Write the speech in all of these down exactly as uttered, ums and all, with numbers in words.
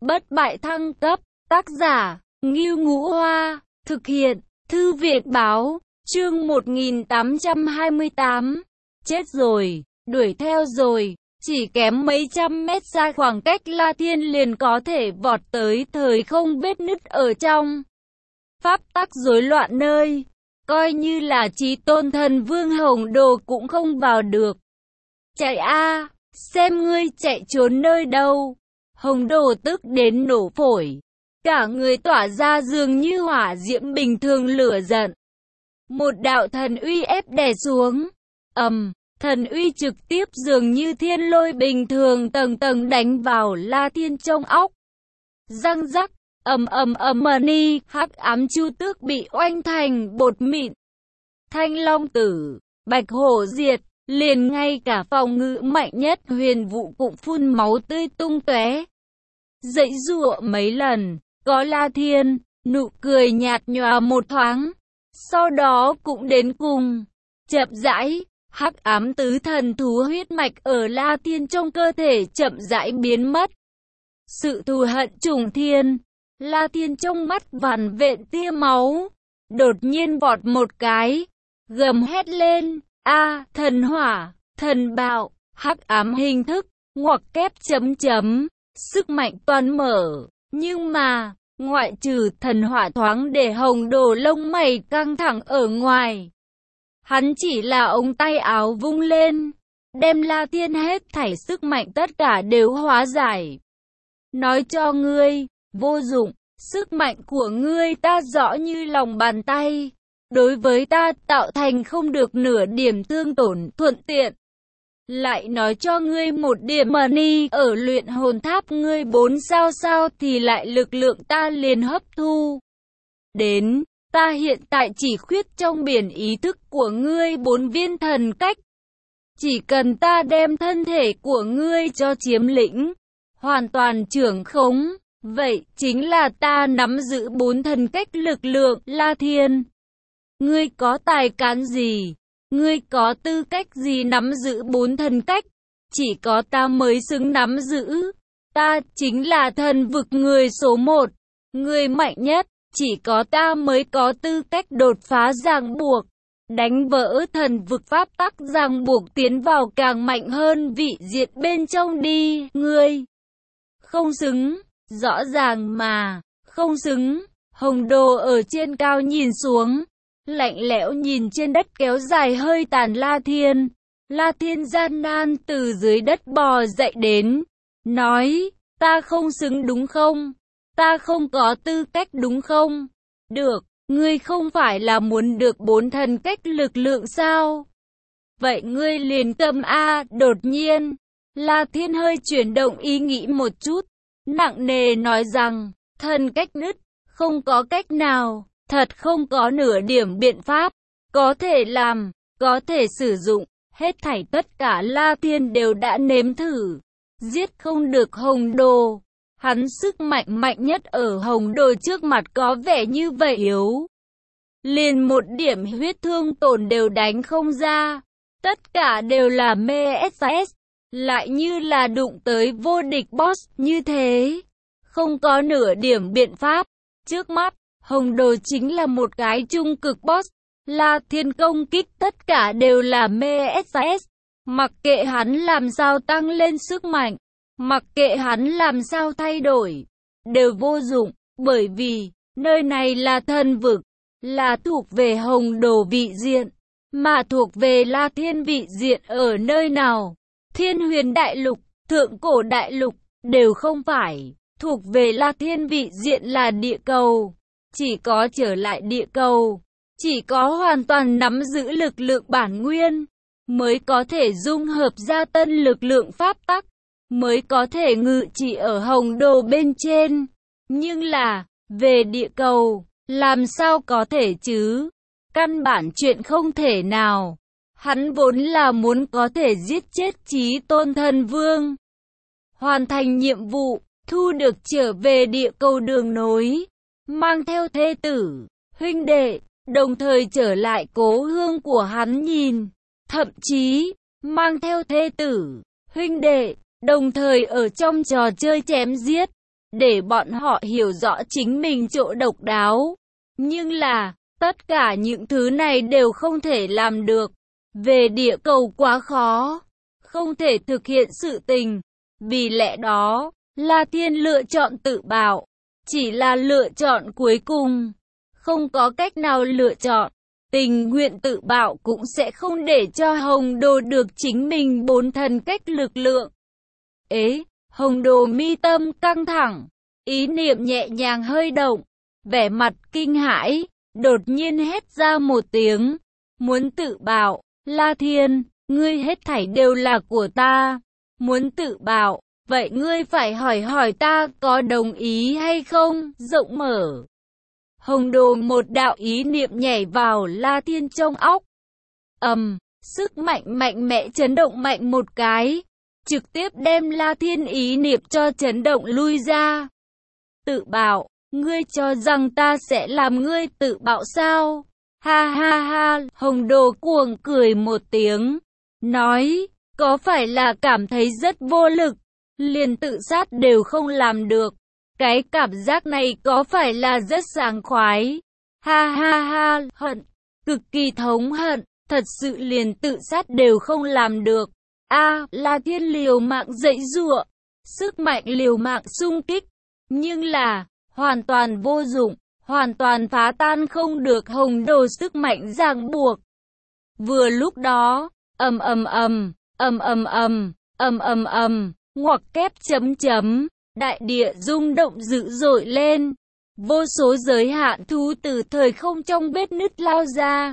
Bất bại thăng cấp, tác giả, Ngưu Ngũ Hoa, thực hiện, Thư viện báo, chương một nghìn tám trăm hai mươi tám. Chết rồi, đuổi theo rồi, chỉ kém mấy trăm mét xa khoảng cách La Thiên liền có thể vọt tới thời không vết nứt ở trong. Pháp tắc rối loạn nơi, coi như là Chí Tôn Thần Vương Hồng Đồ cũng không vào được. Chạy a, xem ngươi chạy trốn nơi đâu. Hồng Đồ tức đến nổ phổi, cả người tỏa ra dường như hỏa diễm bình thường lửa giận. Một đạo thần uy ép đè xuống, ầm, thần uy trực tiếp dường như thiên lôi bình thường tầng tầng đánh vào La Thiên trong óc. Răng rắc, ầm ầm ầm ni, hắc ám chu tước bị oanh thành bột mịn. Thanh Long Tử, Bạch Hổ diệt, liền ngay cả phòng ngự mạnh nhất Huyền Vũ cũng phun máu tươi tung tóe. Dãy giụa mấy lần, có La Thiên, nụ cười nhạt nhòa một thoáng, sau đó cũng đến cùng. Chậm rãi, hắc ám tứ thần thú huyết mạch ở La Thiên trong cơ thể chậm rãi biến mất. Sự thù hận trùng thiên, La Thiên trong mắt vằn vện tia máu, đột nhiên vọt một cái, gầm hét lên, a, thần hỏa, thần bạo, hắc ám hình thức, ngoặc kép chấm chấm, sức mạnh toàn mở, nhưng mà, ngoại trừ thần hỏa thoáng để Hồng Đồ lông mày căng thẳng ở ngoài. Hắn chỉ là ống tay áo vung lên, đem La Thiên hết thảy sức mạnh tất cả đều hóa giải. Nói cho ngươi, vô dụng, sức mạnh của ngươi ta rõ như lòng bàn tay. Đối với ta tạo thành không được nửa điểm thương tổn thuận tiện. Lại nói cho ngươi một điểm mà ni ở luyện hồn tháp ngươi bốn sao sao thì lại lực lượng ta liền hấp thu. Đến, ta hiện tại chỉ khuyết trong biển ý thức của ngươi bốn viên thần cách. Chỉ cần ta đem thân thể của ngươi cho chiếm lĩnh, hoàn toàn trưởng khống, vậy chính là ta nắm giữ bốn thần cách lực lượng La Thiên. Ngươi có tài cán gì? Ngươi có tư cách gì nắm giữ bốn thần cách? Chỉ có ta mới xứng nắm giữ. Ta chính là thần vực người số một. Người mạnh nhất, chỉ có ta mới có tư cách đột phá ràng buộc. Đánh vỡ thần vực pháp tắc ràng buộc tiến vào càng mạnh hơn vị diện bên trong đi. Ngươi không xứng, rõ ràng mà, không xứng. Hồng Đồ ở trên cao nhìn xuống, lạnh lẽo nhìn trên đất kéo dài hơi tàn La Thiên. La Thiên gian nan từ dưới đất bò dậy đến, nói, ta không xứng đúng không? Ta không có tư cách đúng không? Được, ngươi không phải là muốn được bốn thần cách lực lượng sao? Vậy ngươi liền cầm a. Đột nhiên, La Thiên hơi chuyển động ý nghĩ một chút, nặng nề nói rằng, thần cách nứt, không có cách nào. Thật không có nửa điểm biện pháp, có thể làm, có thể sử dụng, hết thảy tất cả La Thiên đều đã nếm thử. Giết không được Hồng Đồ, hắn sức mạnh mạnh nhất ở Hồng Đồ trước mặt có vẻ như vậy yếu. Liền một điểm huyết thương tổn đều đánh không ra, tất cả đều là mê ét ét, lại như là đụng tới vô địch boss như thế. Không có nửa điểm biện pháp, trước mắt. Hồng Đồ chính là một cái trung cực boss, La Thiên công kích tất cả đều là mê ét ét, mặc kệ hắn làm sao tăng lên sức mạnh, mặc kệ hắn làm sao thay đổi, đều vô dụng, bởi vì, nơi này là thần vực, là thuộc về Hồng Đồ vị diện, mà thuộc về La Thiên vị diện ở nơi nào, Thiên Huyền Đại Lục, Thượng Cổ Đại Lục, đều không phải, thuộc về La Thiên vị diện là địa cầu. Chỉ có trở lại địa cầu, chỉ có hoàn toàn nắm giữ lực lượng bản nguyên, mới có thể dung hợp ra tân lực lượng pháp tắc, mới có thể ngự trị ở Hồng Đồ bên trên. Nhưng là, về địa cầu, làm sao có thể chứ? Căn bản chuyện không thể nào. Hắn vốn là muốn có thể giết chết Chí Tôn Thần Vương. Hoàn thành nhiệm vụ, thu được trở về địa cầu đường nối. Mang theo thê tử, huynh đệ, đồng thời trở lại cố hương của hắn nhìn, thậm chí, mang theo thê tử, huynh đệ, đồng thời ở trong trò chơi chém giết, để bọn họ hiểu rõ chính mình chỗ độc đáo. Nhưng là, tất cả những thứ này đều không thể làm được. Về địa cầu quá khó, không thể thực hiện sự tình. Vì lẽ đó, La Thiên lựa chọn tự bạo. Chỉ là lựa chọn cuối cùng. Không có cách nào lựa chọn. Tình nguyện tự bạo cũng sẽ không để cho Hồng Đồ được chính mình bốn thần cách lực lượng. Ế, Hồng Đồ mi tâm căng thẳng. Ý niệm nhẹ nhàng hơi động. Vẻ mặt kinh hãi. Đột nhiên hét ra một tiếng. Muốn tự bạo. La Thiên, ngươi hết thảy đều là của ta. Muốn tự bạo. Vậy ngươi phải hỏi hỏi ta có đồng ý hay không? Rộng mở. Hồng Đồ một đạo ý niệm nhảy vào La Thiên trong óc. Ầm, um, sức mạnh mạnh mẽ chấn động mạnh một cái. Trực tiếp đem La Thiên ý niệm cho chấn động lui ra. Tự bạo, ngươi cho rằng ta sẽ làm ngươi tự bạo sao? Ha ha ha, Hồng Đồ cuồng cười một tiếng. Nói, có phải là cảm thấy rất vô lực, liền tự sát đều không làm được. Cái cảm giác này có phải là rất sảng khoái? Ha ha ha, hận, cực kỳ thống hận, thật sự liền tự sát đều không làm được. A, à, La Thiên liều mạng dãy giụa, sức mạnh liều mạng xung kích, nhưng là hoàn toàn vô dụng, hoàn toàn phá tan không được Hồng Đồ sức mạnh ràng buộc. Vừa lúc đó, ầm ầm ầm, ầm ầm ầm, ầm ầm ầm, ngoặc kép chấm chấm, đại địa rung động dữ dội lên. Vô số giới hạn thú từ thời không trong vết nứt lao ra.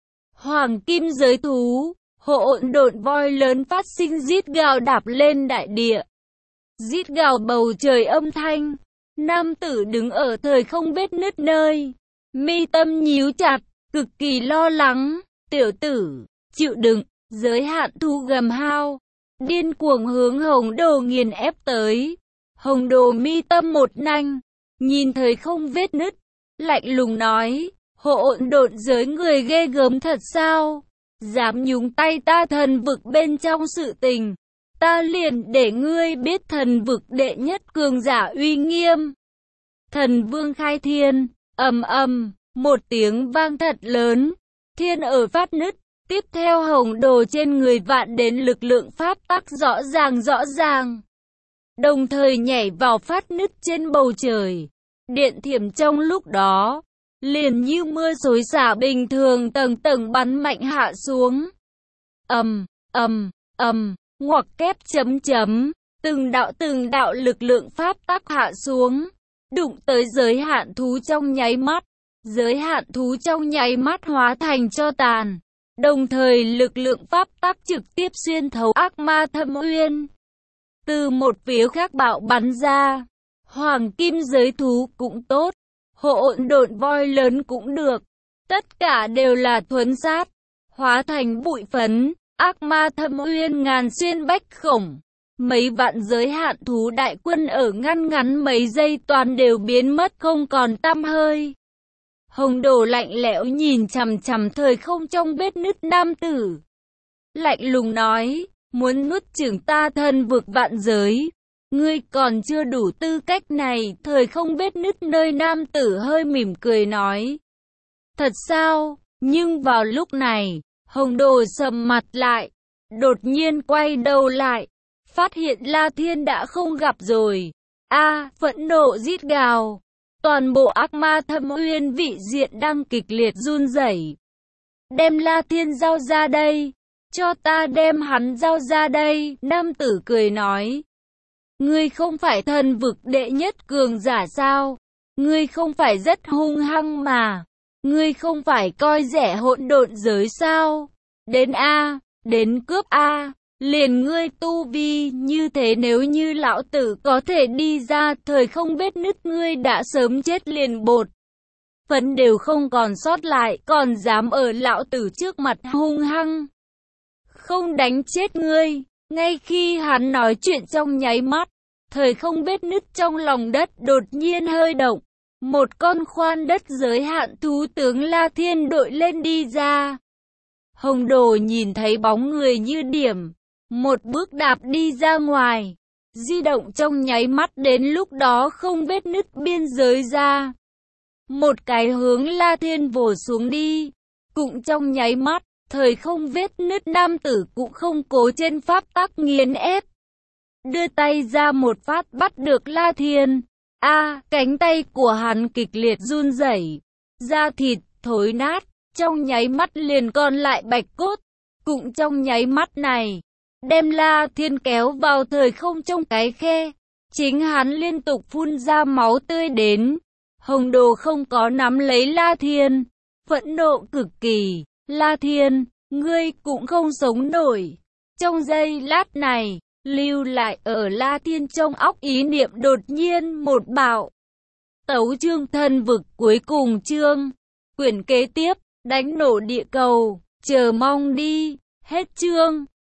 Hoàng kim giới thú, hỗn độn voi lớn phát sinh rít gào đạp lên đại địa. Rít gào bầu trời âm thanh. Nam tử đứng ở thời không vết nứt nơi, mi tâm nhíu chặt, cực kỳ lo lắng. Tiểu tử, chịu đựng, giới hạn thú gầm hao, điên cuồng hướng Hồng Đồ nghiền ép tới. Hồng Đồ mi tâm một nanh, nhìn thời không vết nứt, lạnh lùng nói, hỗn độn giới người ghê gớm thật sao? Dám nhúng tay ta thần vực bên trong sự tình, ta liền để ngươi biết thần vực đệ nhất cường giả uy nghiêm. Thần vương khai thiên, ầm ầm, một tiếng vang thật lớn, thiên ở phát nứt, tiếp theo Hồng Đồ trên người vạn đến lực lượng pháp tắc rõ ràng rõ ràng. Đồng thời nhảy vào phát nứt trên bầu trời, điện thiểm trong lúc đó, liền như mưa xối xả bình thường tầng tầng bắn mạnh hạ xuống. Ầm, ầm, ầm, ngoặc kép chấm chấm, từng đạo từng đạo lực lượng pháp tắc hạ xuống, đụng tới giới hạn thú trong nháy mắt, giới hạn thú trong nháy mắt hóa thành tro tàn, đồng thời lực lượng pháp tắc trực tiếp xuyên thấu ác ma thâm uyên. Từ một phía khác bạo bắn ra, hoàng kim giới thú cũng tốt, hỗn độn voi lớn cũng được, tất cả đều là thuấn sát, hóa thành bụi phấn. Ác ma thâm uyên ngàn xuyên bách khổng, mấy vạn giới hạn thú đại quân ở ngăn ngắn mấy giây toàn đều biến mất không còn tăm hơi. Hồng Đồ lạnh lẽo nhìn chằm chằm thời không trong vết nứt nam tử, lạnh lùng nói, muốn nuốt chửng ta thần vực vạn giới, ngươi còn chưa đủ tư cách này. Thời không vết nứt nơi nam tử hơi mỉm cười nói, thật sao? Nhưng vào lúc này, Hồng Đồ sầm mặt lại, đột nhiên quay đầu lại, phát hiện La Thiên đã không gặp rồi. A, à, phẫn nộ rít gào, toàn bộ ác ma thâm uyên vị diện đang kịch liệt run rẩy. Đem La Thiên giao ra đây, cho ta đem hắn giao ra đây. Nam tử cười nói, ngươi không phải thần vực đệ nhất cường giả sao? Ngươi không phải rất hung hăng mà? Ngươi không phải coi rẻ hỗn độn giới sao? Đến A, đến cướp A, liền ngươi tu vi như thế, nếu như lão tử có thể đi ra thời không vết nứt, ngươi đã sớm chết liền bột phấn đều không còn sót lại, còn dám ở lão tử trước mặt hung hăng, không đánh chết ngươi. Ngay khi hắn nói chuyện trong nháy mắt, thời không vết nứt trong lòng đất đột nhiên hơi động, một con khoan đất giới hạn thú tướng La Thiên đội lên đi ra. Hồng Đồ nhìn thấy bóng người như điểm, một bước đạp đi ra ngoài, di động trong nháy mắt, đến lúc đó không vết nứt biên giới ra. Một cái hướng La Thiên vồ xuống đi, cũng trong nháy mắt, thời không vết nứt, nam tử cũng không cố trên pháp tắc nghiền ép. Đưa tay ra một phát bắt được La Thiên. A, à, cánh tay của hắn kịch liệt run rẩy, da thịt thối nát, trong nháy mắt liền còn lại bạch cốt. Cũng trong nháy mắt này, đem La Thiên kéo vào thời không trong cái khe. Chính hắn liên tục phun ra máu tươi đến. Hồng Đồ không có nắm lấy La Thiên, phẫn nộ cực kỳ. La Thiên, ngươi cũng không sống nổi. Trong giây lát này, lưu lại ở La Thiên trong óc ý niệm đột nhiên một bạo. Tấu chương Thần Vực cuối cùng chương. Quyển kế tiếp, đánh nổ địa cầu, chờ mong đi. Hết chương.